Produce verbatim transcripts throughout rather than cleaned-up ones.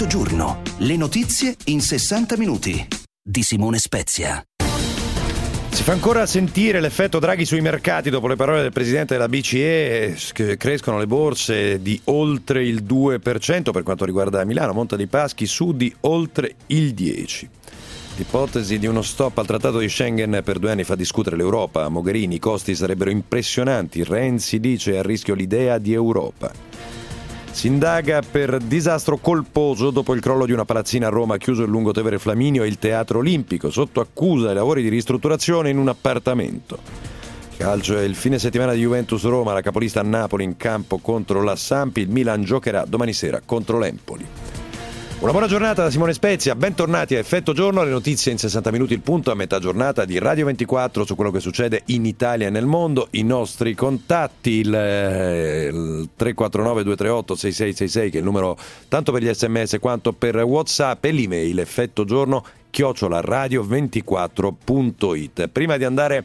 Mezzogiorno, le notizie in sessanta minuti di Simone Spezia. Si fa ancora sentire l'effetto Draghi sui mercati dopo le parole del presidente della B C E, che crescono le borse di oltre il due per cento per quanto riguarda Milano, Monte dei Paschi su di oltre il dieci per cento. L'ipotesi di uno stop al trattato di Schengen per due anni fa discutere l'Europa. Mogherini, i costi sarebbero impressionanti. Renzi dice è a rischio l'idea di Europa. Si indaga per disastro colposo dopo il crollo di una palazzina a Roma, chiuso il Lungotevere Flaminio e il Teatro Olimpico, sotto accusa ai lavori di ristrutturazione in un appartamento. Calcio è il fine settimana di Juventus-Roma, la capolista a Napoli in campo contro la Sampi, il Milan giocherà domani sera contro l'Empoli. Una buona giornata da Simone Spezia, bentornati a Effetto Giorno, le notizie in sessanta minuti, il punto a metà giornata di Radio ventiquattro su quello che succede in Italia e nel mondo. I nostri contatti, il, il tre quattro nove due tre otto sei sei sei sei che è il numero tanto per gli sms quanto per WhatsApp, e l'email effettogiorno chiocciola radio ventiquattro punto it. Prima di andare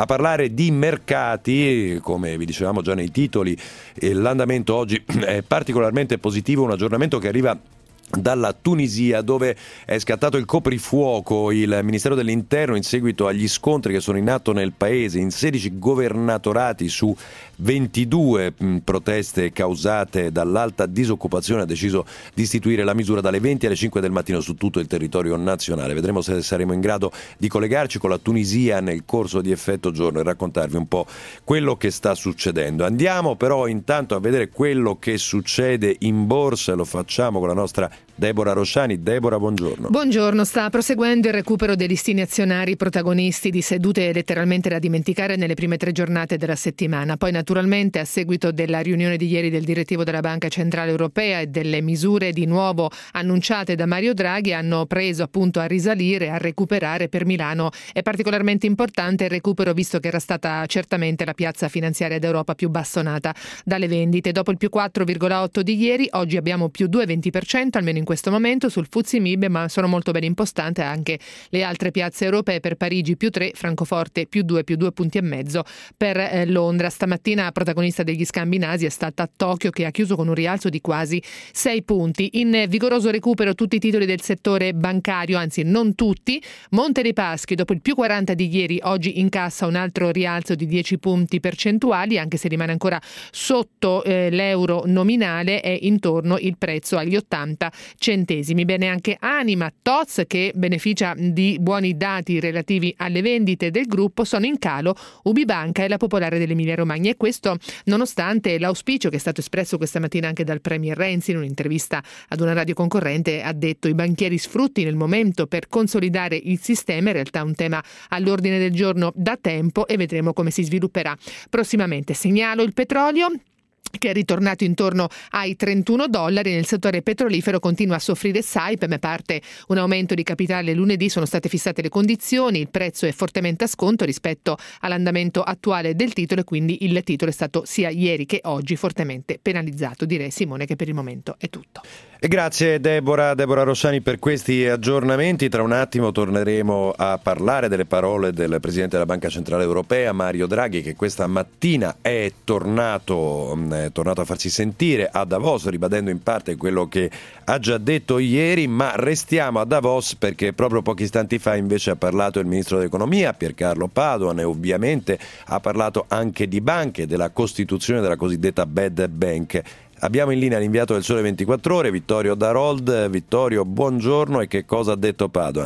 a parlare di mercati, come vi dicevamo già nei titoli, l'andamento oggi è particolarmente positivo, un aggiornamento che arriva dalla Tunisia, dove è scattato il coprifuoco. Il Ministero dell'Interno, in seguito agli scontri che sono in atto nel paese in sedici governatorati su ventidue mh, proteste causate dall'alta disoccupazione, ha deciso di istituire la misura dalle venti alle cinque del mattino su tutto il territorio nazionale. Vedremo se saremo in grado di collegarci con la Tunisia nel corso di Effetto Giorno e raccontarvi un po' quello che sta succedendo. Andiamo però intanto a vedere quello che succede in borsa, lo facciamo con la nostra Deborah Rosciani. Deborah, buongiorno. Buongiorno. Sta proseguendo il recupero dei listini azionari protagonisti di sedute letteralmente da dimenticare nelle prime tre giornate della settimana. Poi naturalmente, a seguito della riunione di ieri del direttivo della Banca Centrale Europea e delle misure di nuovo annunciate da Mario Draghi, hanno preso appunto a risalire, a recuperare. Per Milano è particolarmente importante il recupero, visto che era stata certamente la piazza finanziaria d'Europa più bastonata dalle vendite. Dopo il più quattro virgola otto di ieri, oggi abbiamo più due virgola venti per cento, almeno in questo momento, sul F T S E M I B, ma sono molto ben impostate anche le altre piazze europee. Per Parigi più tre, Francoforte più due, più due punti e mezzo per eh, Londra. Stamattina protagonista degli scambi in Asia è stata Tokyo, che ha chiuso con un rialzo di quasi sei punti. In vigoroso recupero tutti i titoli del settore bancario, anzi non tutti. Monte dei Paschi, dopo il più quaranta di ieri, oggi incassa un altro rialzo di dieci punti percentuali, anche se rimane ancora sotto eh, l'euro nominale, è intorno il prezzo agli ottanta centesimi. Bene anche Anima, T O Z, che beneficia di buoni dati relativi alle vendite del gruppo, sono in calo Ubibanca e la Popolare dell'Emilia Romagna, e questo nonostante l'auspicio che è stato espresso questa mattina anche dal Premier Renzi in un'intervista ad una radio concorrente. Ha detto i banchieri sfruttino il momento per consolidare il sistema, in realtà un tema all'ordine del giorno da tempo, e vedremo come si svilupperà prossimamente. Segnalo il petrolio, che è ritornato intorno ai trentuno dollari. Nel settore petrolifero continua a soffrire Saipem, a parte un aumento di capitale lunedì sono state fissate le condizioni, il prezzo è fortemente a sconto rispetto all'andamento attuale del titolo, e quindi il titolo è stato sia ieri che oggi fortemente penalizzato. Direi, Simone, che per il momento è tutto. E grazie Deborah, Deborah Rosciani per questi aggiornamenti. Tra un attimo torneremo a parlare delle parole del Presidente della Banca Centrale Europea, Mario Draghi, che questa mattina è tornato, è tornato a farsi sentire a Davos, ribadendo in parte quello che ha già detto ieri, ma restiamo a Davos perché proprio pochi istanti fa invece ha parlato il Ministro dell'Economia, Piercarlo Padoan, e ovviamente ha parlato anche di banche, della costituzione della cosiddetta bad bank. Abbiamo in linea l'inviato del Sole ventiquattro Ore, Vittorio Darold. Vittorio, buongiorno, e che cosa ha detto Padoan?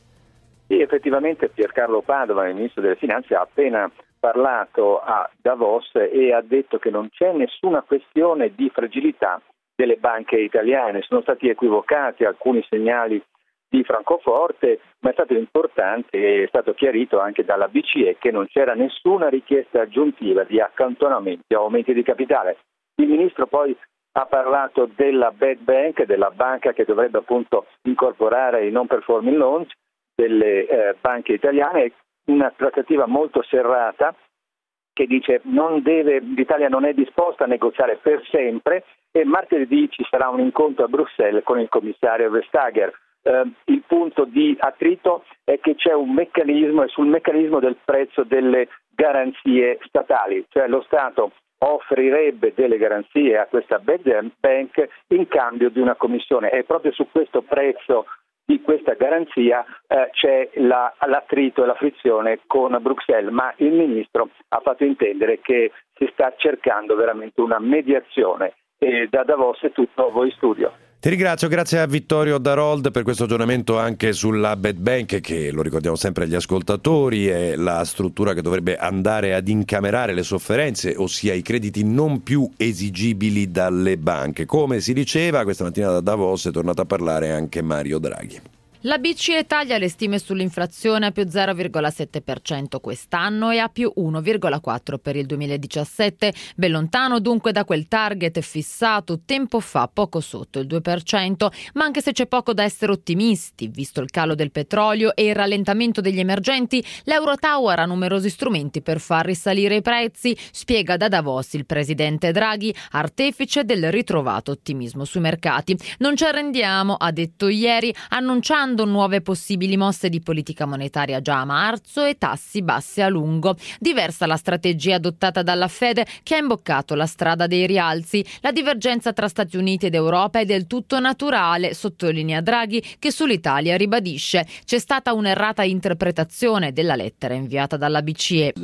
Sì, effettivamente Piercarlo Padoan, il Ministro delle Finanze, ha appena parlato a Davos e ha detto che non c'è nessuna questione di fragilità delle banche italiane. Sono stati equivocati alcuni segnali di Francoforte, ma è stato importante e è stato chiarito anche dalla B C E che non c'era nessuna richiesta aggiuntiva di accantonamenti o aumenti di capitale. Il Ministro poi ha parlato della bad bank, della banca che dovrebbe appunto incorporare i non performing loans delle eh, banche italiane, una trattativa molto serrata che dice non deve, l'Italia non è disposta a negoziare per sempre, e martedì ci sarà un incontro a Bruxelles con il commissario Vestager. eh, il punto di attrito è che c'è un meccanismo, è sul meccanismo del prezzo delle garanzie statali, cioè lo Stato offrirebbe delle garanzie a questa bad bank in cambio di una commissione, e proprio su questo prezzo di questa garanzia eh, c'è la, l'attrito e la frizione con Bruxelles, ma il ministro ha fatto intendere che si sta cercando veramente una mediazione, e da Davos è tutto, a voi studio. Ti ringrazio, grazie a Vittorio Darold per questo aggiornamento anche sulla bad bank, che lo ricordiamo sempre agli ascoltatori è la struttura che dovrebbe andare ad incamerare le sofferenze, ossia i crediti non più esigibili dalle banche. Come si diceva, questa mattina da Davos è tornato a parlare anche Mario Draghi. La B C E taglia le stime sull'inflazione a più zero virgola sette per cento quest'anno e a più uno virgola quattro per cento per il duemiladiciassette, ben lontano dunque da quel target fissato tempo fa poco sotto il due per cento, ma anche se c'è poco da essere ottimisti, visto il calo del petrolio e il rallentamento degli emergenti, l'Eurotower ha numerosi strumenti per far risalire i prezzi, spiega da Davos il presidente Draghi, artefice del ritrovato ottimismo sui mercati. Non ci arrendiamo, ha detto ieri, annunciando nuove possibili mosse di politica monetaria già a marzo e tassi bassi a lungo. Diversa la strategia adottata dalla Fed, che ha imboccato la strada dei rialzi. La divergenza tra Stati Uniti ed Europa è del tutto naturale, sottolinea Draghi, che sull'Italia ribadisce: c'è stata un'errata interpretazione della lettera inviata dalla B C E.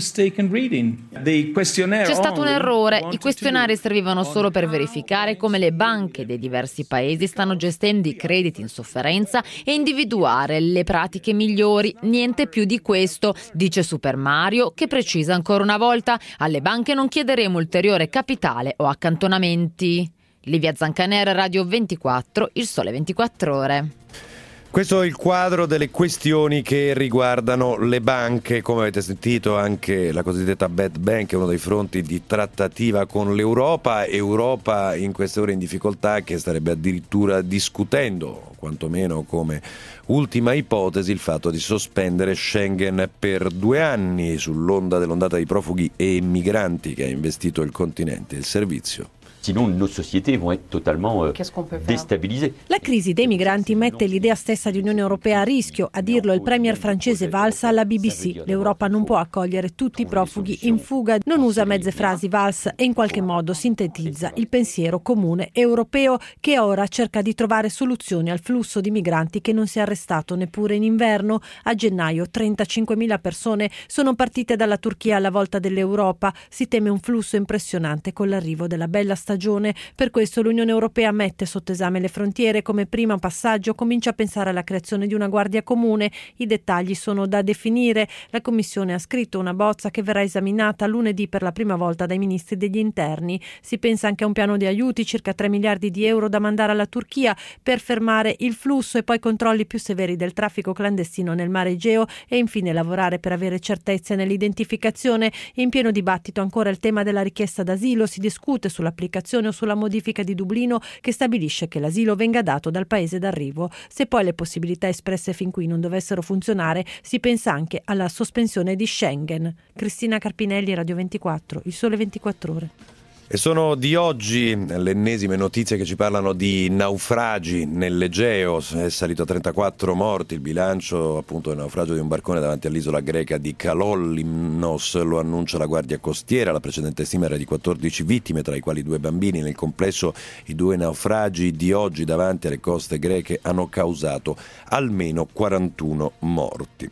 C'è stato un errore. I questionari servivano solo per verificare come le banche dei diversi paesi stanno gestendo i crediti in sofferenza e individuare le pratiche migliori, niente più di questo, dice Super Mario, che precisa ancora una volta: alle banche non chiederemo ulteriore capitale o accantonamenti. Livia Zancanera, Radio ventiquattro, Il Sole ventiquattro Ore. Questo è il quadro delle questioni che riguardano le banche. Come avete sentito, anche la cosiddetta bad bank è uno dei fronti di trattativa con l'Europa. Europa in queste ore in difficoltà, che starebbe addirittura discutendo, quantomeno come ultima ipotesi, il fatto di sospendere Schengen per due anni sull'onda dell'ondata di profughi e migranti che ha investito il continente. Il servizio. Sinon nos sociétés vont être totalement déstabilisées. La crisi dei migranti mette l'idea stessa di Unione Europea a rischio, a dirlo il premier francese Valls alla B B C. L'Europa non può accogliere tutti i profughi in fuga, non usa mezze frasi Valls e in qualche modo sintetizza il pensiero comune europeo, che ora cerca di trovare soluzioni al flusso di migranti che non si è arrestato neppure in inverno. A gennaio trentacinquemila persone sono partite dalla Turchia alla volta dell'Europa. Si teme un flusso impressionante con l'arrivo della bella stagione. Per questo l'Unione Europea mette sotto esame le frontiere. Come primo passaggio comincia a pensare alla creazione di una guardia comune. I dettagli sono da definire. La Commissione ha scritto una bozza che verrà esaminata lunedì per la prima volta dai ministri degli interni. Si pensa anche a un piano di aiuti, circa tre miliardi di euro da mandare alla Turchia per fermare il flusso, e poi controlli più severi del traffico clandestino nel mare Egeo, e infine lavorare per avere certezze nell'identificazione. In pieno dibattito ancora il tema della richiesta d'asilo. Si discute sull'applicazione o sulla modifica di Dublino, che stabilisce che l'asilo venga dato dal paese d'arrivo. Se poi le possibilità espresse fin qui non dovessero funzionare, si pensa anche alla sospensione di Schengen. Cristina Carpinelli, Radio ventiquattro, Il Sole ventiquattro Ore. E sono di oggi le ennesime notizie che ci parlano di naufragi nell'Egeo. È salito a trentaquattro morti il bilancio appunto del naufragio di un barcone davanti all'isola greca di Kalolymnos, lo annuncia la Guardia Costiera. La precedente stima era di quattordici vittime, tra i quali due bambini. Nel complesso i due naufragi di oggi davanti alle coste greche hanno causato almeno quarantuno morti.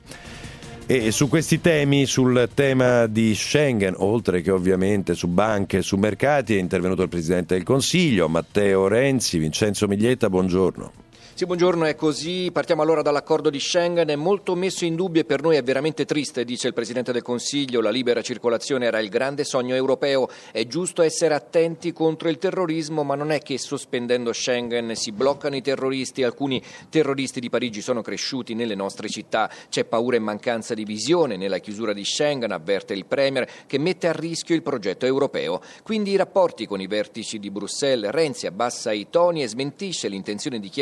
E su questi temi, sul tema di Schengen, oltre che ovviamente su banche e su mercati, è intervenuto il Presidente del Consiglio, Matteo Renzi. Vincenzo Miglietta, buongiorno. Sì, buongiorno, è così. Partiamo allora dall'accordo di Schengen. È molto messo in dubbio e per noi è veramente triste, dice il Presidente del Consiglio. La libera circolazione era il grande sogno europeo. È giusto essere attenti contro il terrorismo, ma non è che sospendendo Schengen si bloccano i terroristi. Alcuni terroristi di Parigi sono cresciuti nelle nostre città. C'è paura e mancanza di visione nella chiusura di Schengen, avverte il Premier, che mette a rischio il progetto europeo. Quindi i rapporti con i vertici di Bruxelles. Renzi abbassa i toni e smentisce l'intenzione di chiedere le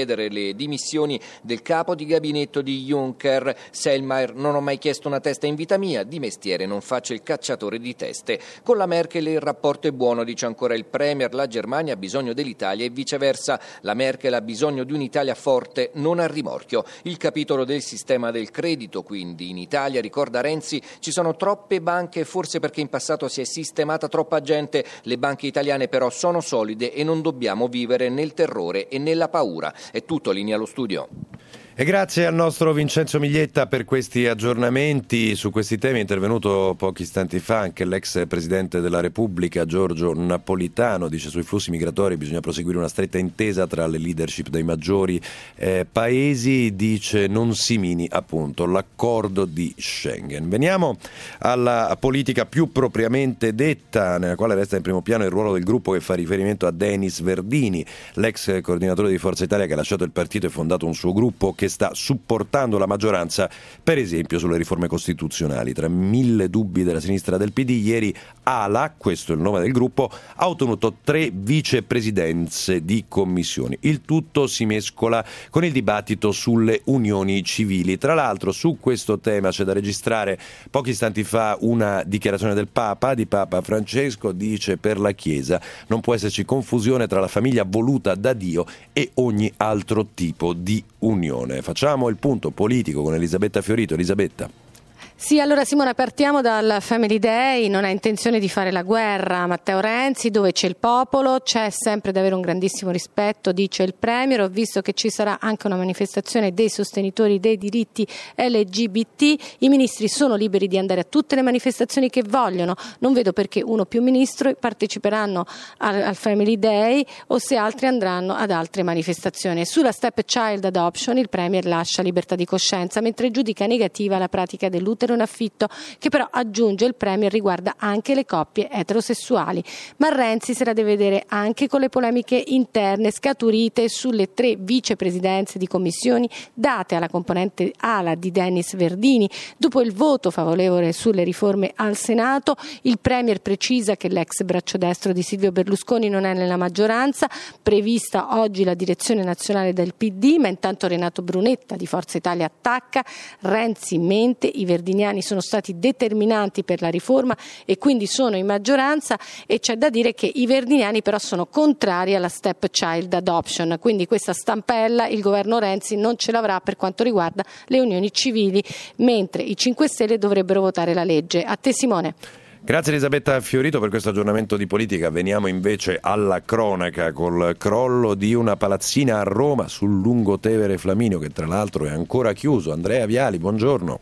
le dimissioni del capo di gabinetto di Juncker. Selmayr: non ho mai chiesto una testa in vita mia, di mestiere non faccio il cacciatore di teste. Con la Merkel il rapporto è buono, dice ancora il Premier, la Germania ha bisogno dell'Italia e viceversa. La Merkel ha bisogno di un'Italia forte, non a rimorchio. Il capitolo del sistema del credito, quindi, in Italia, ricorda Renzi, ci sono troppe banche, forse perché in passato si è sistemata troppa gente. Le banche italiane però sono solide e non dobbiamo vivere nel terrore e nella paura. È tutto, linea allo studio. E grazie al nostro Vincenzo Miglietta per questi aggiornamenti. Su questi temi è intervenuto pochi istanti fa anche l'ex Presidente della Repubblica Giorgio Napolitano. Dice: sui flussi migratori bisogna proseguire una stretta intesa tra le leadership dei maggiori eh, paesi. Dice: non si mini appunto l'accordo di Schengen. Veniamo alla politica più propriamente detta, nella quale resta in primo piano il ruolo del gruppo che fa riferimento a Denis Verdini, l'ex coordinatore di Forza Italia che ha lasciato il partito e fondato un suo gruppo che sta supportando la maggioranza, per esempio sulle riforme costituzionali. Tra mille dubbi della sinistra del P D, ieri ALA, questo è il nome del gruppo, ha ottenuto tre vicepresidenze di commissioni. Il tutto si mescola con il dibattito sulle unioni civili. Tra l'altro, su questo tema c'è da registrare pochi istanti fa una dichiarazione del Papa, di Papa Francesco. Dice: per la Chiesa non può esserci confusione tra la famiglia voluta da Dio e ogni altro tipo di unione. Facciamo il punto politico con Elisabetta Fiorito. Elisabetta. Sì, allora Simona, partiamo dal Family Day. Non ha intenzione di fare la guerra Matteo Renzi, dove c'è il popolo c'è sempre da avere un grandissimo rispetto, dice il Premier. Ho visto che ci sarà anche una manifestazione dei sostenitori dei diritti L G B T. I ministri sono liberi di andare a tutte le manifestazioni che vogliono, non vedo perché uno più ministro parteciperanno al, al Family Day o se altri andranno ad altre manifestazioni. Sulla Step Child Adoption il Premier lascia libertà di coscienza, mentre giudica negativa la pratica dell'utero in affitto, che però, aggiunge il Premier, riguarda anche le coppie eterosessuali. Ma Renzi se la deve vedere anche con le polemiche interne scaturite sulle tre vicepresidenze di commissioni date alla componente ALA di Denis Verdini. Dopo il voto favorevole sulle riforme al Senato, il Premier precisa che l'ex braccio destro di Silvio Berlusconi non è nella maggioranza, prevista oggi la direzione nazionale del P D, ma intanto Renato Brunetta di Forza Italia attacca. Renzi mente, i verdiniani sono stati determinanti per la riforma e quindi sono in maggioranza, e c'è da dire che i verdiniani però sono contrari alla Step Child Adoption, quindi questa stampella il governo Renzi non ce l'avrà per quanto riguarda le unioni civili, mentre i cinque Stelle dovrebbero votare la legge. A te Simone. Grazie Elisabetta Fiorito per questo aggiornamento di politica. Veniamo invece alla cronaca col crollo di una palazzina a Roma sul Lungotevere Flaminio, che tra l'altro è ancora chiuso. Andrea Viali, buongiorno.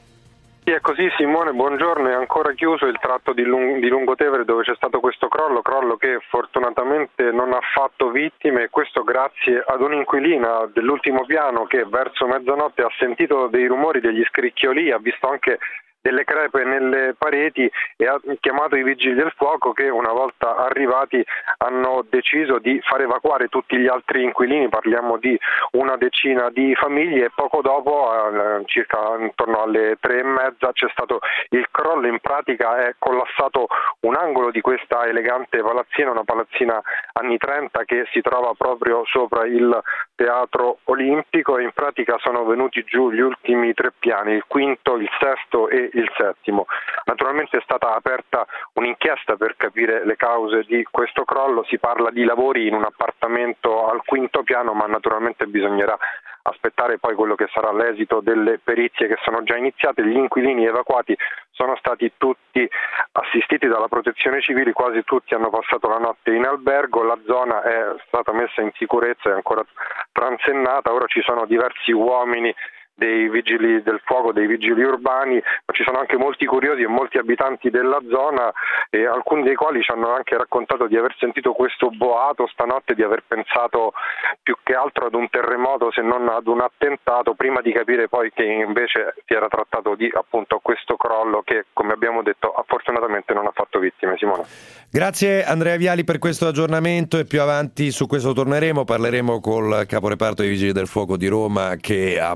Sì, è così Simone, buongiorno. È ancora chiuso il tratto di, Lung- di Lungotevere dove c'è stato questo crollo, crollo che fortunatamente non ha fatto vittime, questo grazie ad un'inquilina dell'ultimo piano che verso mezzanotte ha sentito dei rumori, degli scricchioli, ha visto anche delle crepe nelle pareti e ha chiamato i vigili del fuoco che una volta arrivati hanno deciso di far evacuare tutti gli altri inquilini, parliamo di una decina di famiglie, e poco dopo, eh, circa intorno alle tre e mezza, c'è stato il crollo. In pratica è collassato un angolo di questa elegante palazzina, una palazzina anni trenta che si trova proprio sopra il Teatro Olimpico, e in pratica sono venuti giù gli ultimi tre piani, il quinto, il sesto e il settimo. Naturalmente è stata aperta un'inchiesta per capire le cause di questo crollo. Si parla di lavori in un appartamento al quinto piano, ma naturalmente bisognerà aspettare poi quello che sarà l'esito delle perizie che sono già iniziate. Gli inquilini evacuati sono stati tutti assistiti dalla protezione civile, quasi tutti hanno passato la notte in albergo, la zona è stata messa in sicurezza, è ancora transennata, ora ci sono diversi uomini dei vigili del fuoco, dei vigili urbani, ma ci sono anche molti curiosi e molti abitanti della zona, e alcuni dei quali ci hanno anche raccontato di aver sentito questo boato stanotte, di aver pensato più che altro ad un terremoto se non ad un attentato, prima di capire poi che invece si era trattato di appunto questo crollo che, come abbiamo detto, fortunatamente non ha fatto vittime. Simone. Grazie Andrea Viali per questo aggiornamento, e più avanti su questo torneremo, parleremo col caporeparto dei Vigili del Fuoco di Roma che a pochi metri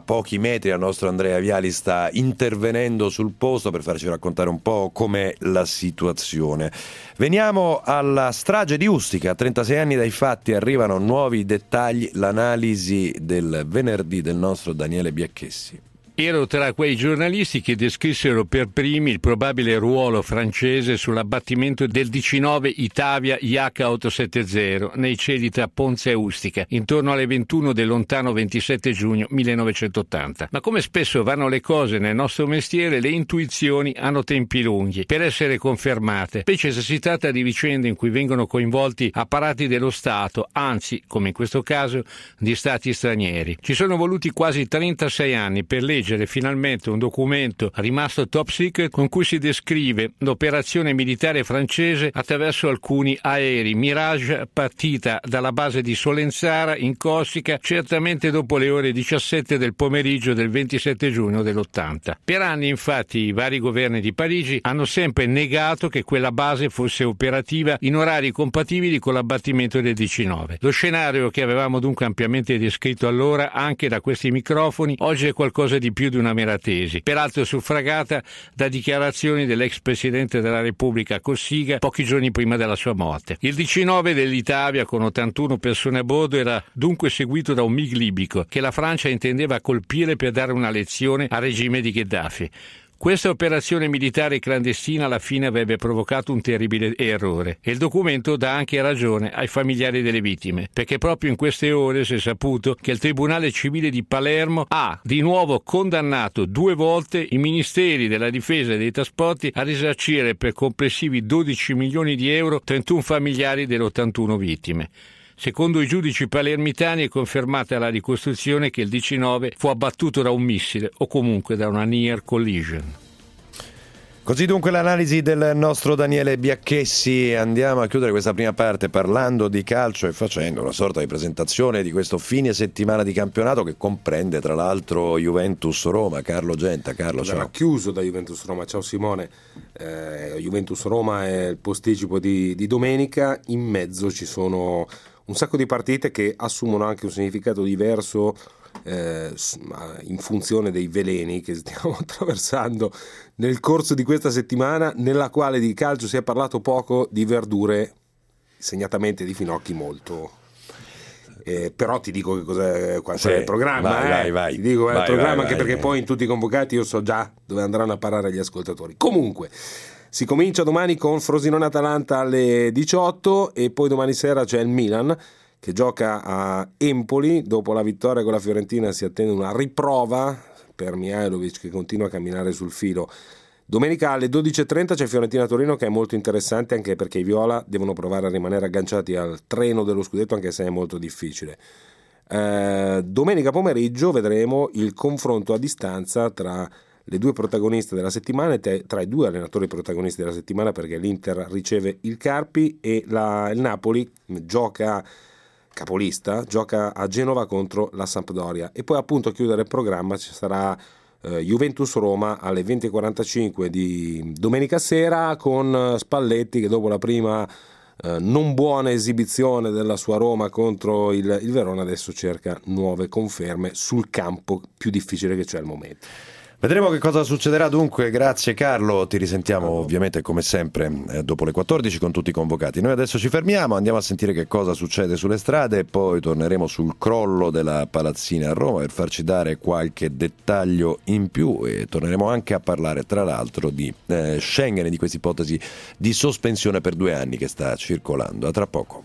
metri. Il nostro Andrea Viali sta intervenendo sul posto per farci raccontare un po' com'è la situazione. Veniamo alla strage di Ustica. A trentasei anni dai fatti arrivano nuovi dettagli, l'analisi del venerdì del nostro Daniele Biacchessi. Ero tra quei giornalisti che descrissero per primi il probabile ruolo francese sull'abbattimento del diciannove Itavia I H ottocentosettanta nei cieli tra Ponza e Ustica, intorno alle ventuno del lontano ventisette giugno millenovecentottanta. Ma come spesso vanno le cose nel nostro mestiere, le intuizioni hanno tempi lunghi per essere confermate, specie se si tratta di vicende in cui vengono coinvolti apparati dello Stato, anzi, come in questo caso, di stati stranieri. Ci sono voluti quasi trentasei anni per leggere finalmente un documento rimasto top secret con cui si descrive l'operazione militare francese attraverso alcuni aerei Mirage partita dalla base di Solenzara in Corsica certamente dopo le ore diciassette del pomeriggio del ventisette giugno dell'ottanta. Per anni infatti i vari governi di Parigi hanno sempre negato che quella base fosse operativa in orari compatibili con l'abbattimento del diciannove. Lo scenario che avevamo dunque ampiamente descritto allora anche da questi microfoni oggi è qualcosa di più di una mera tesi, peraltro suffragata da dichiarazioni dell'ex presidente della Repubblica Cossiga pochi giorni prima della sua morte. Il diciannove dell'Itavia con ottantuno persone a bordo era dunque seguito da un MiG libico che la Francia intendeva colpire per dare una lezione al regime di Gheddafi. Questa operazione militare clandestina alla fine avrebbe provocato un terribile errore e il documento dà anche ragione ai familiari delle vittime, perché proprio in queste ore si è saputo che il Tribunale Civile di Palermo ha di nuovo condannato due volte i ministeri della difesa e dei trasporti a risarcire per complessivi dodici milioni di euro trentuno familiari delle ottantuno vittime. Secondo i giudici palermitani è confermata la ricostruzione che il diciannove fu abbattuto da un missile o comunque da una near collision. Così dunque l'analisi del nostro Daniele Biacchessi. Andiamo a chiudere questa prima parte parlando di calcio e facendo una sorta di presentazione di questo fine settimana di campionato che comprende tra l'altro Juventus-Roma. Carlo Genta. Carlo, ciao. Era chiuso da Juventus-Roma. Ciao Simone. Eh, Juventus-Roma è il posticipo di, di domenica. In mezzo ci sono un sacco di partite che assumono anche un significato diverso eh, in funzione dei veleni che stiamo attraversando nel corso di questa settimana, nella quale di calcio si è parlato poco, di verdure, segnatamente di finocchi molto. Eh, però ti dico che cos'è, qual sì, è il programma. Vai, eh. vai, vai. Ti dico vai, è il programma vai, anche vai, perché vai. Poi in tutti i convocati io so già dove andranno a parare gli ascoltatori. Comunque si comincia domani con Frosinone-Atalanta alle diciotto e poi domani sera c'è il Milan che gioca a Empoli. Dopo la vittoria con la Fiorentina si attende una riprova per Mihajlovic che continua a camminare sul filo. Domenica alle dodici e trenta c'è Fiorentina-Torino che è molto interessante anche perché i viola devono provare a rimanere agganciati al treno dello scudetto anche se è molto difficile. Eh, domenica pomeriggio vedremo il confronto a distanza tra le due protagoniste della settimana e te, tra i due allenatori protagonisti della settimana perché l'Inter riceve il Carpi e la, il Napoli gioca capolista, gioca a Genova contro la Sampdoria e poi appunto a chiudere il programma ci sarà eh, Juventus-Roma alle venti e quarantacinque di domenica sera con Spalletti che dopo la prima eh, non buona esibizione della sua Roma contro il, il Verona adesso cerca nuove conferme sul campo più difficile che c'è al momento. Vedremo che cosa succederà dunque, grazie Carlo, ti risentiamo ovviamente come sempre eh, dopo le quattordici con tutti i convocati. Noi adesso ci fermiamo, andiamo a sentire che cosa succede sulle strade e poi torneremo sul crollo della palazzina a Roma per farci dare qualche dettaglio in più e torneremo anche a parlare tra l'altro di eh, Schengen e di questa ipotesi di sospensione per due anni che sta circolando. A tra poco.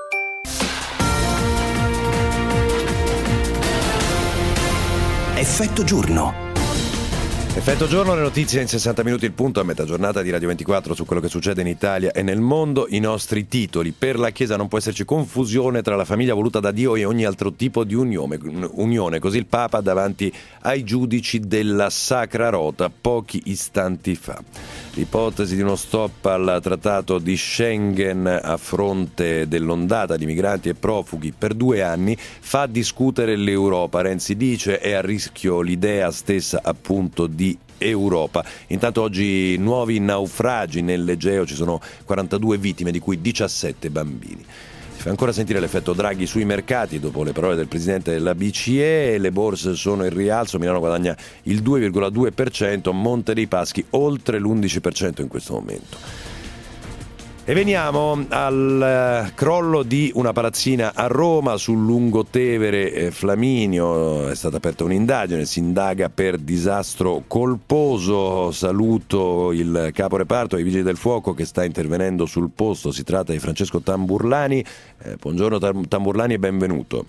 Effetto giorno. Effetto giorno, le notizie in sessanta minuti, il punto a metà giornata di Radio ventiquattro su quello che succede in Italia e nel mondo. I nostri titoli: per la Chiesa non può esserci confusione tra la famiglia voluta da Dio e ogni altro tipo di unione, unione. Così il Papa davanti ai giudici della Sacra Rota pochi istanti fa. L'ipotesi di uno stop al trattato di Schengen a fronte dell'ondata di migranti e profughi per due anni fa discutere l'Europa. Renzi dice è a rischio l'idea stessa appunto di Europa. Intanto oggi nuovi naufragi nell'Egeo, ci sono quarantadue vittime di cui diciassette bambini. Si fa ancora sentire l'effetto Draghi sui mercati dopo le parole del presidente della B C E. Le borse sono in rialzo, Milano guadagna il due virgola due per cento, Monte dei Paschi oltre l'undici per cento in questo momento. E veniamo al crollo di una palazzina a Roma sul Lungotevere eh, Flaminio. È stata aperta un'indagine, si indaga per disastro colposo. Saluto il capo reparto dei Vigili del Fuoco che sta intervenendo sul posto, si tratta di Francesco Tamburlani. Eh, buongiorno Tamburlani e benvenuto.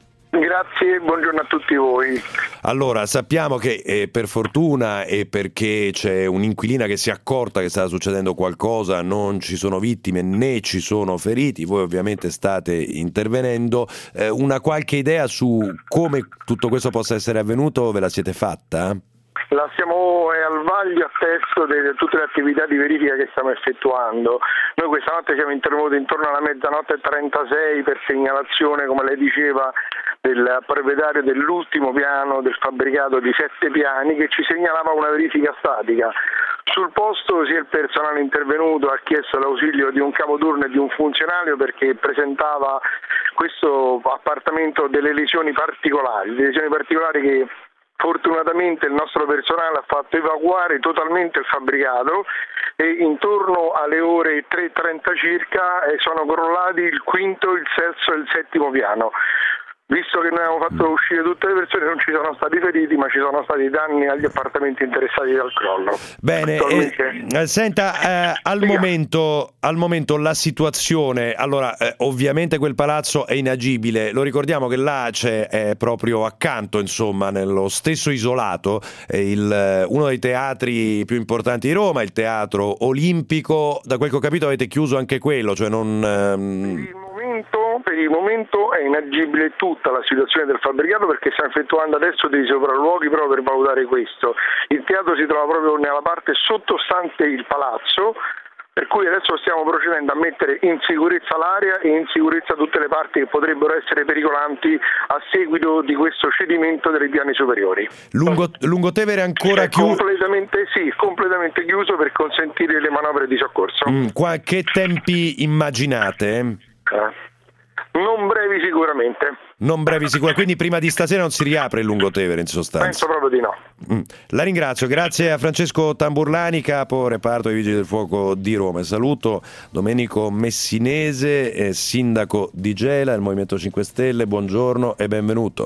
Grazie, buongiorno a tutti voi. Allora, sappiamo che eh, per fortuna e perché c'è un'inquilina che si è accorta che stava succedendo qualcosa, non ci sono vittime né ci sono feriti, voi ovviamente state intervenendo. Eh, una qualche idea su come tutto questo possa essere avvenuto ve la siete fatta? La siamo è al vaglio atteso di tutte le attività di verifica che stiamo effettuando. Noi questa notte siamo intervenuti intorno alla mezzanotte e trentasei per segnalazione, come lei diceva, del proprietario dell'ultimo piano del fabbricato di sette piani che ci segnalava una verifica statica. Sul posto sia il personale intervenuto ha chiesto l'ausilio di un capoturno e di un funzionario perché presentava questo appartamento delle lesioni particolari, delle lesioni particolari che fortunatamente il nostro personale ha fatto evacuare totalmente il fabbricato e intorno alle ore tre e trenta circa sono crollati il quinto, il sesto e il settimo piano. Visto che noi abbiamo fatto uscire tutte le persone, non ci sono stati feriti, ma ci sono stati danni agli appartamenti interessati dal crollo. Bene, eh, senta, eh, al, momento, al momento la situazione, allora eh, ovviamente quel palazzo è inagibile, lo ricordiamo che l'A C E è proprio accanto, insomma, nello stesso isolato, è il, uno dei teatri più importanti di Roma, il Teatro Olimpico. Da quel che ho capito avete chiuso anche quello, cioè non... Ehm... Per il momento è inagibile tutta la situazione del fabbricato perché stiamo effettuando adesso dei sopralluoghi proprio per valutare questo. Il teatro si trova proprio nella parte sottostante il palazzo, per cui adesso stiamo procedendo a mettere in sicurezza l'area e in sicurezza tutte le parti che potrebbero essere pericolanti a seguito di questo cedimento dei piani superiori. Lungo, Lungotevere ancora chiuso? Completamente sì, completamente chiuso per consentire le manovre di soccorso. Mm, qua, che tempi immaginate? Eh. Non brevi sicuramente. Non brevi sicuramente, quindi prima di stasera non si riapre il Lungotevere in sostanza? Penso proprio di no. Mm. La ringrazio, grazie a Francesco Tamburlani, capo reparto dei Vigili del Fuoco di Roma. E saluto Domenico Messinese, eh, sindaco di Gela, del Movimento cinque Stelle, buongiorno e benvenuto.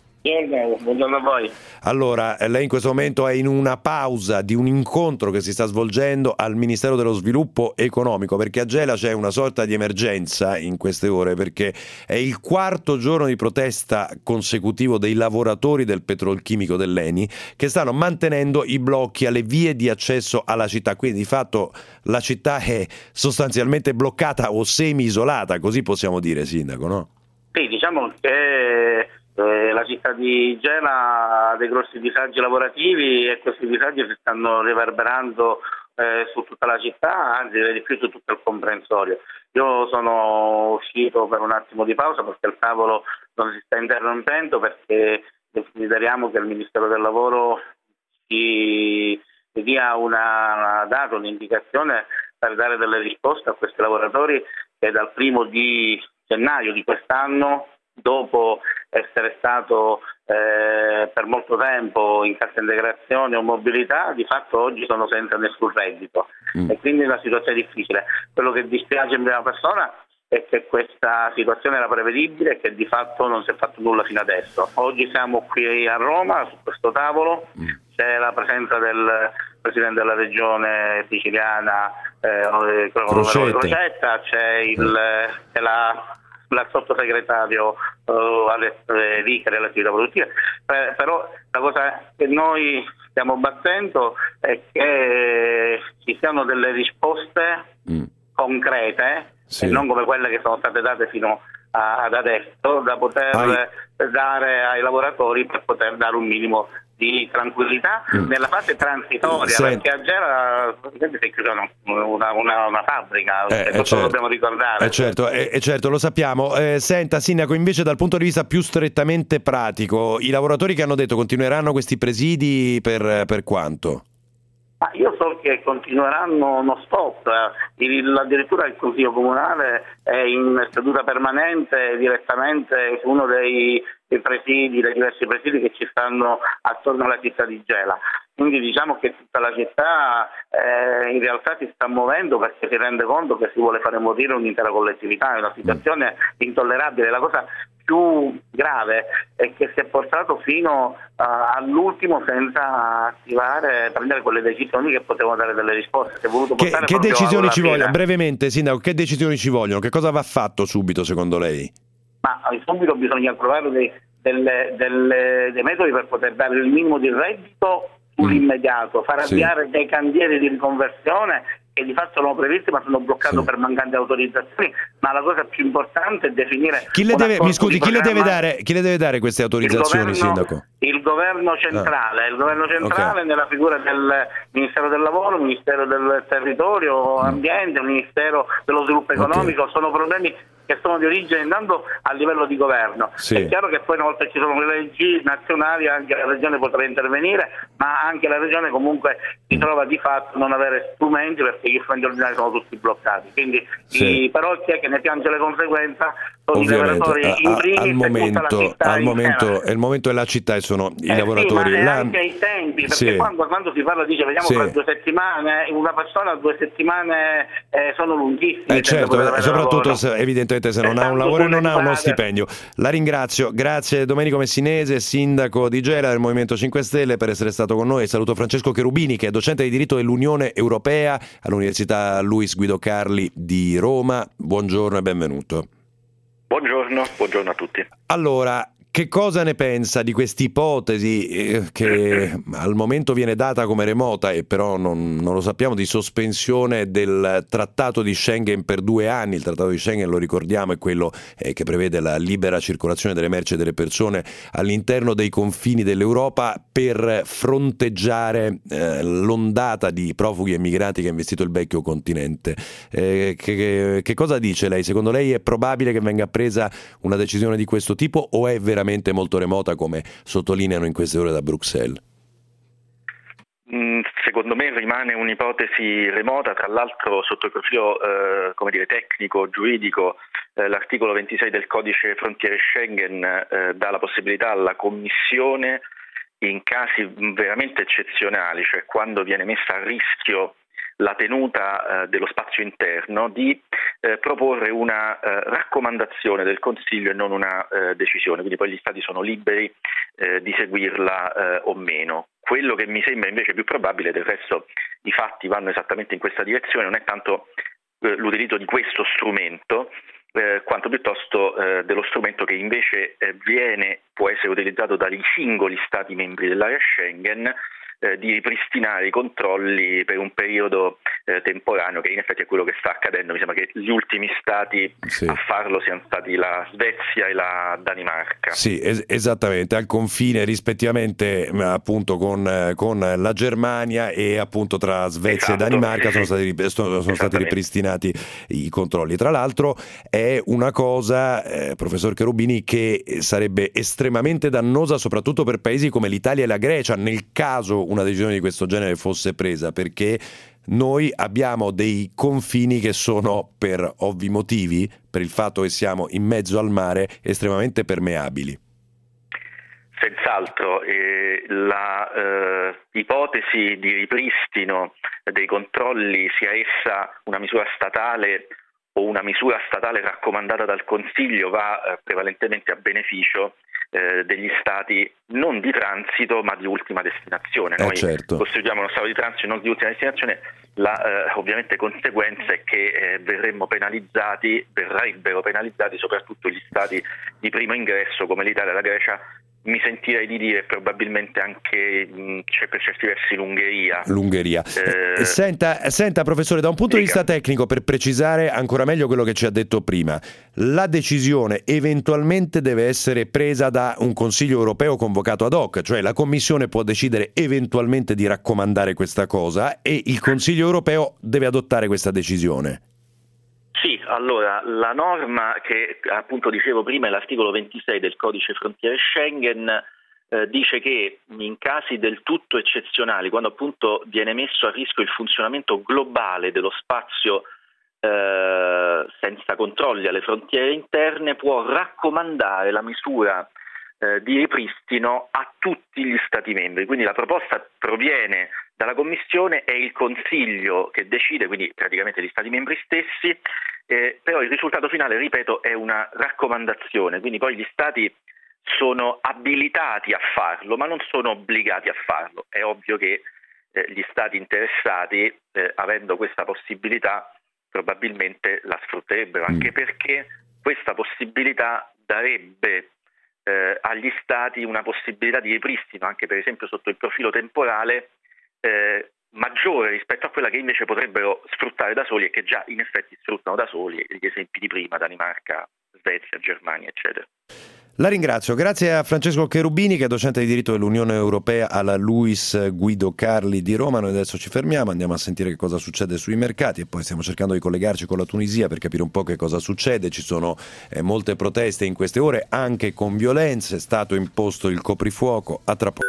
Buongiorno a voi. Allora, lei in questo momento è in una pausa di un incontro che si sta svolgendo al Ministero dello Sviluppo Economico, perché a Gela c'è una sorta di emergenza in queste ore, perché è il quarto giorno di protesta consecutivo dei lavoratori del petrolchimico dell'Eni che stanno mantenendo i blocchi alle vie di accesso alla città, quindi di fatto la città è sostanzialmente bloccata o semi-isolata, così possiamo dire, sindaco, no? Sì, diciamo che Eh, la città di Gela ha dei grossi disagi lavorativi e questi disagi si stanno riverberando eh, su tutta la città, anzi di più su tutto il comprensorio. Io sono uscito per un attimo di pausa perché il tavolo non si sta interrompendo, perché desideriamo che il Ministero del Lavoro ci dia una data, un'indicazione per dare delle risposte a questi lavoratori che dal primo di gennaio di quest'anno, dopo essere stato eh, per molto tempo in cassa integrazione o mobilità, di fatto oggi sono senza nessun reddito mm. e quindi una situazione difficile. Quello che dispiace in prima persona è che questa situazione era prevedibile e che di fatto non si è fatto nulla fino adesso. Oggi siamo qui a Roma, su questo tavolo, mm. c'è la presenza del Presidente della Regione siciliana eh, Crocetta, c'è, il, c'è la la sottosegretario uh, alle eh, Vicari alle attività produttive, eh, però la cosa che noi stiamo battendo è che ci siano delle risposte mm. concrete, sì. e non come quelle che sono state date fino a, ad adesso, da poter Ai. dare ai lavoratori per poter dare un minimo di tranquillità mm. nella fase transitoria, sì. perché a Gela si è chiusa una, una, una fabbrica, eh, questo certo. lo dobbiamo ricordare. Eh certo, eh, eh certo, lo sappiamo. Eh, senta, sindaco, invece dal punto di vista più strettamente pratico, i lavoratori che hanno detto continueranno questi presidi per, per quanto? Ma io so che continueranno non stop, il, addirittura il Consiglio Comunale è in seduta permanente direttamente su uno dei, dei presidi, dei diversi presidi che ci stanno attorno alla città di Gela. Quindi diciamo che tutta la città eh, in realtà si sta muovendo perché si rende conto che si vuole fare morire un'intera collettività, è una situazione intollerabile. La cosa più grave è che si è portato fino uh, all'ultimo senza attivare, prendere quelle decisioni che potevano dare delle risposte. Si è voluto che che decisioni ci fine. vogliono? Brevemente, Sindaco, che decisioni ci vogliono? Che cosa va fatto subito secondo lei? Ma subito bisogna trovare dei, delle, delle, dei metodi per poter dare il minimo di reddito sull'immediato, far avviare sì. dei cantieri di riconversione che di fatto sono previsti ma sono bloccati sì. per mancanti autorizzazioni, ma la cosa più importante è definire chi le deve, mi scusi, chi le deve dare chi le deve dare queste autorizzazioni, il governo, Sindaco? Il governo centrale, ah. il governo centrale okay. nella figura del Ministero del Lavoro, Ministero del Territorio, Ambiente, Ministero dello Sviluppo Economico, okay. sono problemi che sono di origine intanto a livello di governo. Sì. È chiaro che poi una volta ci sono le leggi nazionali anche la regione potrà intervenire, ma anche la regione comunque si trova di fatto a non avere strumenti perché gli strumenti ordinari sono tutti bloccati. Quindi sì. i, però chi è che ne piange le conseguenze sono ovviamente, i lavoratori in primis al momento, al momento è il momento della città e sono i eh lavoratori sì, ma là... anche i tempi, perché sì. quando, quando si parla dice vediamo sì. tra due settimane, una persona due settimane eh, sono lunghissime. Eh certo, soprattutto se, evidentemente se non ha un lavoro e non ha uno stipendio. La ringrazio, grazie Domenico Messinese, sindaco di Gela del Movimento cinque Stelle, per essere stato con noi. Saluto Francesco Cherubini, che è docente di diritto dell'Unione Europea all'Università Luis Guido Carli di Roma. Buongiorno e benvenuto. Buongiorno, buongiorno a tutti. Allora, che cosa ne pensa di quest'ipotesi eh, che al momento viene data come remota e però non, non lo sappiamo, di sospensione del trattato di Schengen per due anni? Il trattato di Schengen, lo ricordiamo, è quello eh, che prevede la libera circolazione delle merci e delle persone all'interno dei confini dell'Europa per fronteggiare eh, l'ondata di profughi e migranti che ha investito il vecchio continente. Eh, che, che, che cosa dice lei? Secondo lei è probabile che venga presa una decisione di questo tipo o è veramente molto remota, come sottolineano in queste ore da Bruxelles? Secondo me rimane un'ipotesi remota, tra l'altro sotto il profilo eh, come dire, tecnico, giuridico, eh, l'articolo ventisei del codice frontiere Schengen eh, dà la possibilità alla Commissione, in casi veramente eccezionali, cioè quando viene messa a rischio la tenuta eh, dello spazio interno, di eh, proporre una eh, raccomandazione del Consiglio e non una eh, decisione, quindi poi gli Stati sono liberi eh, di seguirla eh, o meno. Quello che mi sembra invece più probabile, del resto i fatti vanno esattamente in questa direzione, non è tanto eh, l'utilizzo di questo strumento, eh, quanto piuttosto eh, dello strumento che invece eh, viene, può essere utilizzato dai singoli Stati membri dell'area Schengen, Eh, di ripristinare i controlli per un periodo eh, temporaneo, che in effetti è quello che sta accadendo. Mi sembra che gli ultimi stati sì. a farlo siano stati la Svezia e la Danimarca. Sì, es- esattamente, al confine rispettivamente appunto con, con la Germania, e appunto tra Svezia esatto, e Danimarca sì, sono, stati, rip- sono stati ripristinati i controlli. Tra l'altro è una cosa, eh, professor Cherubini, che sarebbe estremamente dannosa soprattutto per paesi come l'Italia e la Grecia, nel caso una decisione di questo genere fosse presa, perché noi abbiamo dei confini che sono, per ovvi motivi, per il fatto che siamo in mezzo al mare, estremamente permeabili. Senz'altro, eh, la eh, ipotesi di ripristino dei controlli, sia essa una misura statale o una misura statale raccomandata dal Consiglio, va eh, prevalentemente a beneficio eh, degli stati non di transito ma di ultima destinazione. Eh, Noi certo. costruiamo uno stato di transito non di ultima destinazione, la eh, ovviamente conseguenza è che eh, verremmo penalizzati, verrebbero penalizzati soprattutto gli stati di primo ingresso come l'Italia e la Grecia. Mi sentirei di dire probabilmente anche mh, c'è per certi versi l'Ungheria. L'Ungheria. Eh, senta, senta professore, da un punto dica. di vista tecnico, per precisare ancora meglio quello che ci ha detto prima, la decisione eventualmente deve essere presa da un Consiglio europeo convocato ad hoc, cioè la Commissione può decidere eventualmente di raccomandare questa cosa e il Consiglio europeo deve adottare questa decisione. Sì, allora la norma che appunto dicevo prima è l'articolo ventisei del codice frontiere Schengen, eh, dice che in casi del tutto eccezionali, quando appunto viene messo a rischio il funzionamento globale dello spazio eh, senza controlli alle frontiere interne, può raccomandare la misura eh, di ripristino a tutti gli Stati membri. Quindi la proposta proviene dalla Commissione, è il Consiglio che decide, quindi praticamente gli Stati membri stessi, eh, però il risultato finale, ripeto, è una raccomandazione, quindi poi gli Stati sono abilitati a farlo, ma non sono obbligati a farlo. È ovvio che eh, gli Stati interessati, eh, avendo questa possibilità, probabilmente la sfrutterebbero, anche perché questa possibilità darebbe eh, agli Stati una possibilità di ripristino, anche per esempio sotto il profilo temporale, eh, maggiore rispetto a quella che invece potrebbero sfruttare da soli e che già in effetti sfruttano da soli, gli esempi di prima, Danimarca, Svezia, Germania, eccetera. La ringrazio, grazie a Francesco Cherubini che è docente di diritto dell'Unione Europea alla Luis Guido Carli di Roma. Noi adesso ci fermiamo, andiamo a sentire che cosa succede sui mercati e poi stiamo cercando di collegarci con la Tunisia per capire un po' che cosa succede. Ci sono eh, molte proteste in queste ore, anche con violenze, è stato imposto il coprifuoco. A tra poco.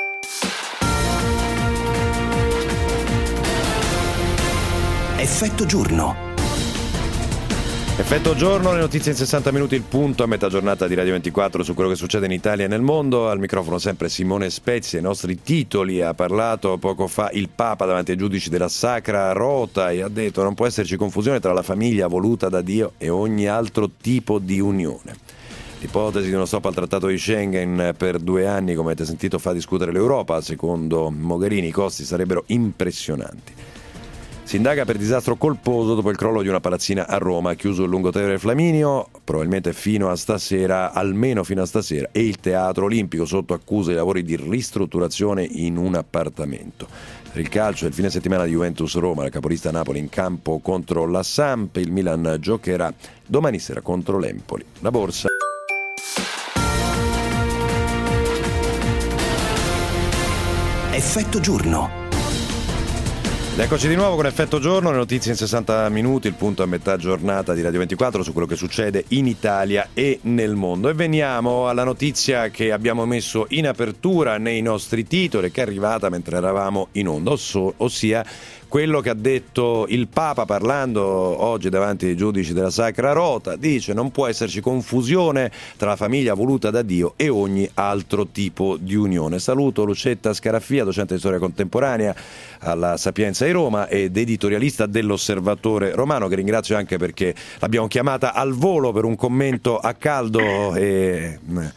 Effetto giorno. Effetto giorno, le notizie in sessanta minuti, il punto a metà giornata di Radio ventiquattro su quello che succede in Italia e nel mondo. Al microfono sempre Simone Spezia, i nostri titoli. Ha parlato poco fa il Papa davanti ai giudici della Sacra Rota e ha detto non può esserci confusione tra la famiglia voluta da Dio e ogni altro tipo di unione. L'ipotesi di uno stop al trattato di Schengen per due anni, come avete sentito, fa discutere l'Europa. Secondo Mogherini i costi sarebbero impressionanti. Si indaga per disastro colposo dopo il crollo di una palazzina a Roma, chiuso il Lungotevere Flaminio, probabilmente fino a stasera, almeno fino a stasera, e il Teatro Olimpico sotto accusa di lavori di ristrutturazione in un appartamento. Per il calcio, il fine settimana di Juventus-Roma, la capolista Napoli in campo contro la Samp, il Milan giocherà domani sera contro l'Empoli. La borsa. Effetto giorno. Ed eccoci di nuovo con Effetto Giorno, le notizie in sessanta minuti, il punto a metà giornata di Radio ventiquattro su quello che succede in Italia e nel mondo. E veniamo alla notizia che abbiamo messo in apertura nei nostri titoli, che è arrivata mentre eravamo in onda, ossia quello che ha detto il Papa parlando oggi davanti ai giudici della Sacra Rota. Dice non può esserci confusione tra la famiglia voluta da Dio e ogni altro tipo di unione. Saluto Lucetta Scaraffia, docente di storia contemporanea alla Sapienza di Roma ed editorialista dell'Osservatore Romano, che ringrazio anche perché l'abbiamo chiamata al volo per un commento a caldo e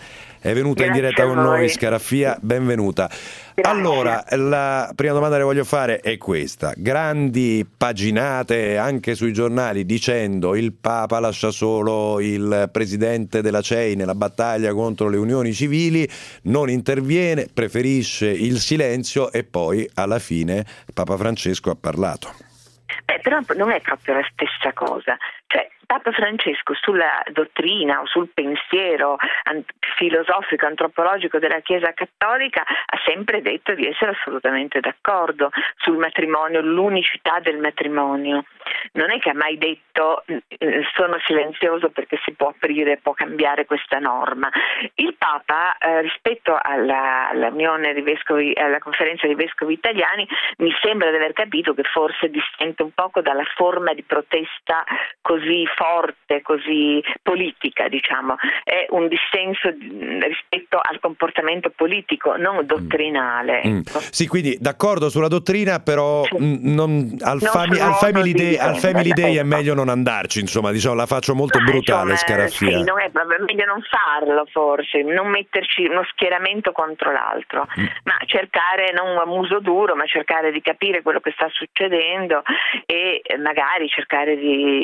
è venuta Grazie in diretta con noi. Scaraffia, benvenuta. Grazie. Allora, la prima domanda che voglio fare è questa. Grandi paginate anche sui giornali dicendo il Papa lascia solo il presidente della C E I nella battaglia contro le unioni civili, non interviene, preferisce il silenzio e poi alla fine Papa Francesco ha parlato. Beh, però non è proprio la stessa cosa. Cioè, Papa Francesco sulla dottrina o sul pensiero filosofico, antropologico della Chiesa Cattolica ha sempre detto di essere assolutamente d'accordo sul matrimonio, l'unicità del matrimonio. Non è che ha mai detto eh, sono silenzioso perché si può aprire, può cambiare questa norma. Il Papa eh, rispetto alla, all'Unione dei Vescovi, alla Conferenza dei Vescovi Italiani, mi sembra di aver capito che forse distende un poco dalla forma di protesta così forte, così politica, diciamo. È un dissenso rispetto al comportamento politico, non dottrinale. Mm. Ecco. Sì, quindi d'accordo sulla dottrina, però sì. n- non, al, non fami- al Family Day, al family day ecco. È meglio non andarci, insomma, diciamo, la faccio molto no, brutale, insomma, Scaraffia. Sì, non è proprio meglio non farlo, forse, non metterci uno schieramento contro l'altro, mm. ma cercare, non a muso duro, ma cercare di capire quello che sta succedendo e magari cercare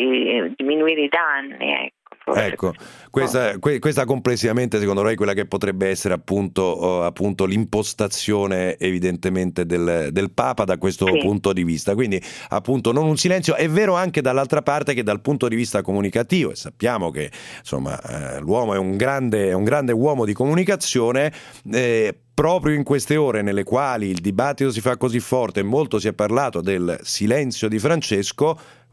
di diminuire i danni, ecco. Ecco, questa, questa complessivamente secondo lei è quella che potrebbe essere appunto, appunto l'impostazione evidentemente del, del Papa da questo sì. punto di vista, quindi appunto non un silenzio. È vero anche dall'altra parte che dal punto di vista comunicativo, e sappiamo che insomma eh, l'uomo è un grande, è un grande uomo di comunicazione, eh, proprio in queste ore nelle quali il dibattito si fa così forte e molto si è parlato del silenzio di Francesco,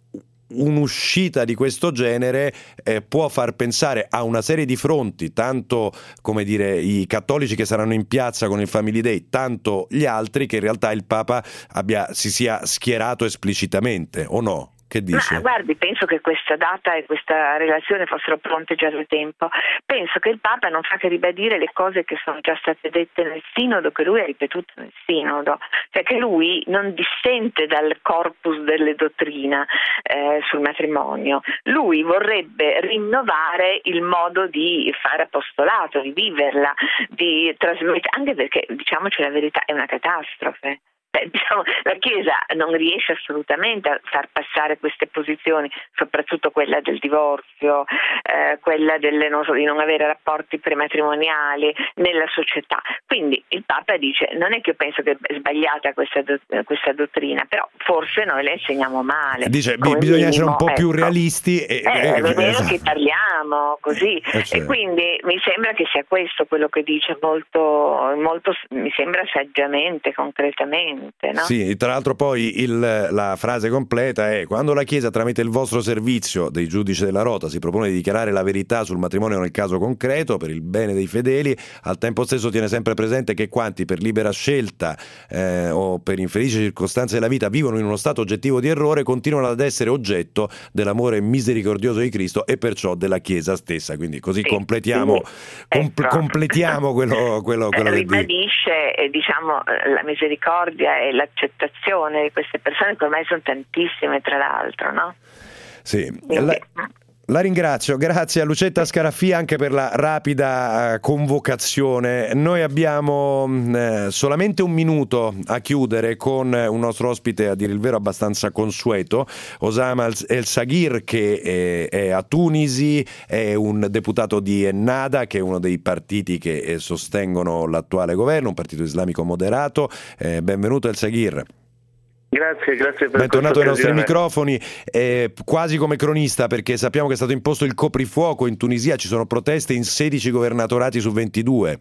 un'uscita di questo genere eh, può far pensare a una serie di fronti, tanto come dire i cattolici che saranno in piazza con il Family Day, tanto gli altri, che in realtà il Papa abbia, si sia schierato esplicitamente, o no? Che dice? Ma guardi, penso che questa data e questa relazione fossero pronte già da tempo. Penso che il Papa non fa che ribadire le cose che sono già state dette nel Sinodo, che lui ha ripetuto nel Sinodo, cioè che lui non dissente dal corpus delle dottrina eh, sul matrimonio. Lui vorrebbe rinnovare il modo di fare apostolato, di viverla, di trasmettere, anche perché, diciamoci la verità, è una catastrofe. Diciamo, la Chiesa non riesce assolutamente a far passare queste posizioni, soprattutto quella del divorzio, eh, quella delle, non so, di non avere rapporti prematrimoniali nella società. Quindi il Papa dice: non è che io penso che è sbagliata questa, questa dottrina, però forse noi la insegniamo male. Dice bisogna minimo, essere un po' ecco, più realisti e, eh, eh, è vero esatto. che parliamo così eh, certo. E quindi mi sembra che sia questo quello che dice molto, molto mi sembra saggiamente, concretamente. No? Sì, tra l'altro poi il, la frase completa è: quando la Chiesa tramite il vostro servizio dei giudici della rota si propone di dichiarare la verità sul matrimonio nel caso concreto per il bene dei fedeli, al tempo stesso tiene sempre presente che quanti per libera scelta eh, o per infelici circostanze della vita vivono in uno stato oggettivo di errore continuano ad essere oggetto dell'amore misericordioso di Cristo e perciò della Chiesa stessa. Quindi così sì, completiamo, sì, comp- ecco. completiamo quello, quello, quello eh, che ribadisce eh, diciamo la misericordia e l'accettazione di queste persone, che ormai sono tantissime tra l'altro, no? Sì. La, la ringrazio, grazie a Lucetta Scarafia anche per la rapida convocazione. Noi abbiamo eh, solamente un minuto a chiudere con un nostro ospite, a dire il vero abbastanza consueto, Osama El Saghir, che è, è a Tunisi, è un deputato di Ennahda, che è uno dei partiti che sostengono l'attuale governo, un partito islamico moderato. Eh, benvenuto El Saghir. Grazie, grazie per bentornato ai nostri occasione. microfoni, eh, quasi come cronista, perché sappiamo che è stato imposto il coprifuoco in Tunisia, ci sono proteste in sedici governatorati su ventidue.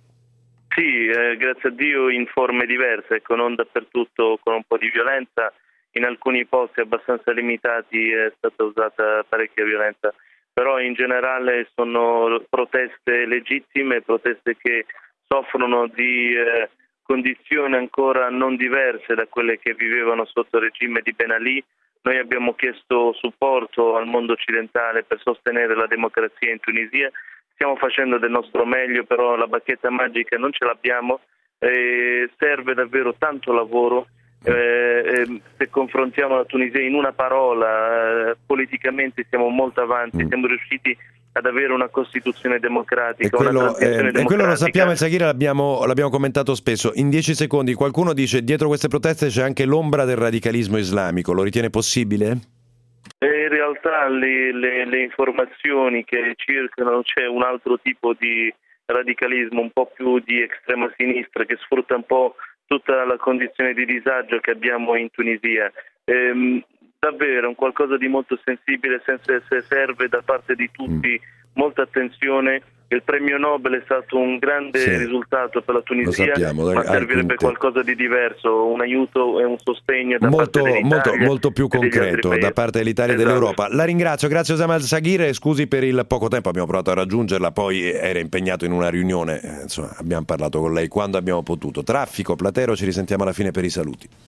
Sì, eh, grazie a Dio in forme diverse, ecco, non dappertutto con un po' di violenza, in alcuni posti abbastanza limitati è stata usata parecchia violenza, però in generale sono proteste legittime, proteste che soffrono di eh, condizioni ancora non diverse da quelle che vivevano sotto il regime di Ben Ali. Noi abbiamo chiesto supporto al mondo occidentale per sostenere la democrazia in Tunisia, stiamo facendo del nostro meglio, però la bacchetta magica non ce l'abbiamo, eh, serve davvero tanto lavoro. Eh, eh, se confrontiamo la Tunisia in una parola, eh, politicamente siamo molto avanti, siamo riusciti ad avere una Costituzione democratica. E quello, una eh, democratica. E quello lo sappiamo, El Saghir, l'abbiamo, l'abbiamo commentato spesso. In dieci secondi, qualcuno dice dietro queste proteste c'è anche l'ombra del radicalismo islamico, lo ritiene possibile? E in realtà le, le, le informazioni che circolano, c'è un altro tipo di radicalismo, un po' più di estrema sinistra, che sfrutta un po' tutta la condizione di disagio che abbiamo in Tunisia. Ehm, davvero un qualcosa di molto sensibile, senza se serve da parte di tutti molta attenzione. Il premio Nobel è stato un grande sì, risultato per la Tunisia, sappiamo, ma servirebbe qualcosa di diverso, un aiuto e un sostegno da molto, parte dell'Italia, molto, molto più concreto da parte dell'Italia esatto. e dell'Europa. La ringrazio, grazie Osama El Saghir, e scusi per il poco tempo, abbiamo provato a raggiungerla, poi era impegnato in una riunione, eh, insomma abbiamo parlato con lei quando abbiamo potuto. Traffico, Platero, ci risentiamo alla fine per i saluti.